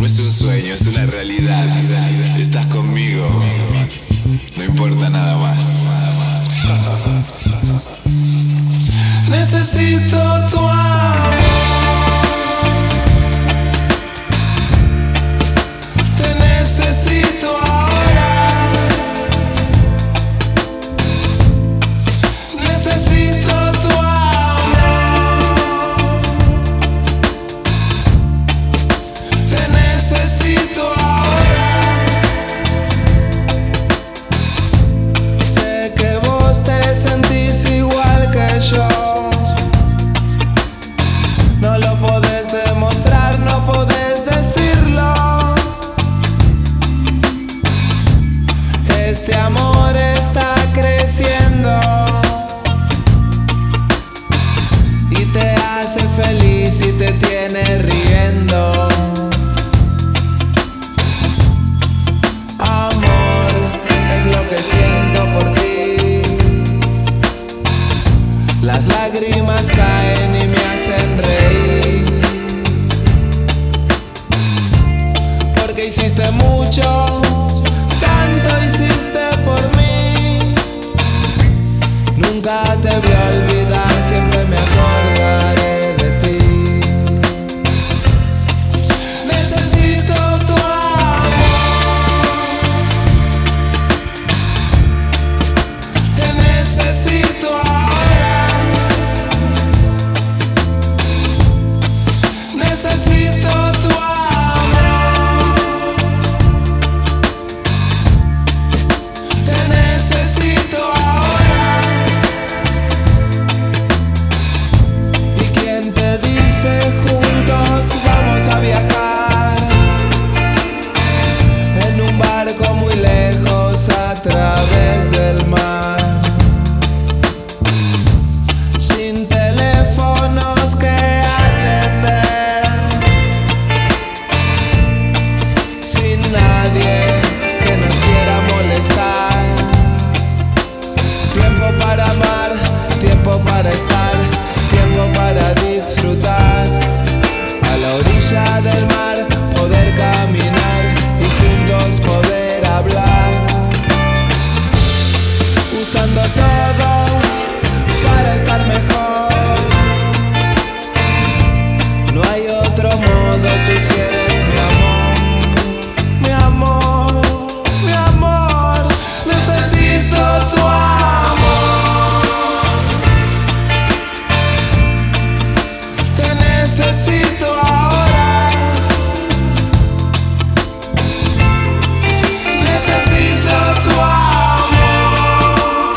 es un sueño, es una realidad. Estás conmigo, no importa nada más. Necesito tu amor. Te necesito ahora. Necesito tu amor. Te necesito ahora. Sé que vos te sentís igual que yo. No lo podés demostrar, no podés decirlo. Este amor está creciendo y te hace feliz y te tiene riendo. Amor, es lo que siento por ti. Las lágrimas caen y me hacen reír, porque hiciste mucho, tanto hiciste por mí. Nunca te voy a olvidar, siempre me acordaré de ti. Necesito tu amor. Te necesito ahora. Necesito tu amor. Te necesito ahora. ¿Y quién te dice juntos vamos a viajar en un barco muy lejos a través del mar? Sin teléfonos que atender, sin nadie que nos quiera molestar. Tiempo para amar, tiempo para estar, tiempo para disfrutar. A la orilla del mar poder caminar y juntos poder hablar. Usando todo para estar mejor. No hay otro modo, tú sí eres mi amor. Mi amor, mi amor. Necesito tu amor. Te necesito ahora. Necesito tu amor.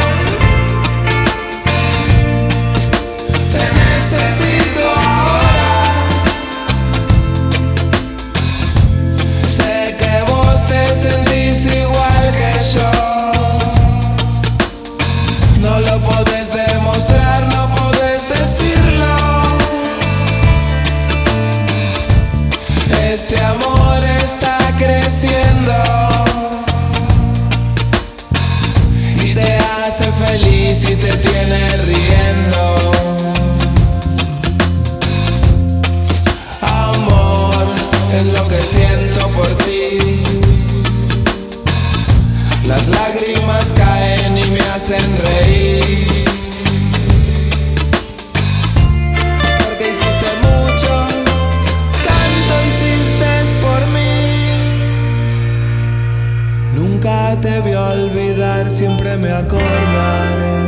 Te necesito ahora. Sé que vos te sentís igual que yo. No lo podés demostrar, no podés decirlo. Este amor está creciendo y te hace feliz y te tiene riendo. Amor, es lo que siento por ti. Las lágrimas caen y me hacen reír, porque hiciste mucho, tanto hiciste por mí. Nunca te voy a olvidar, siempre me acordaré.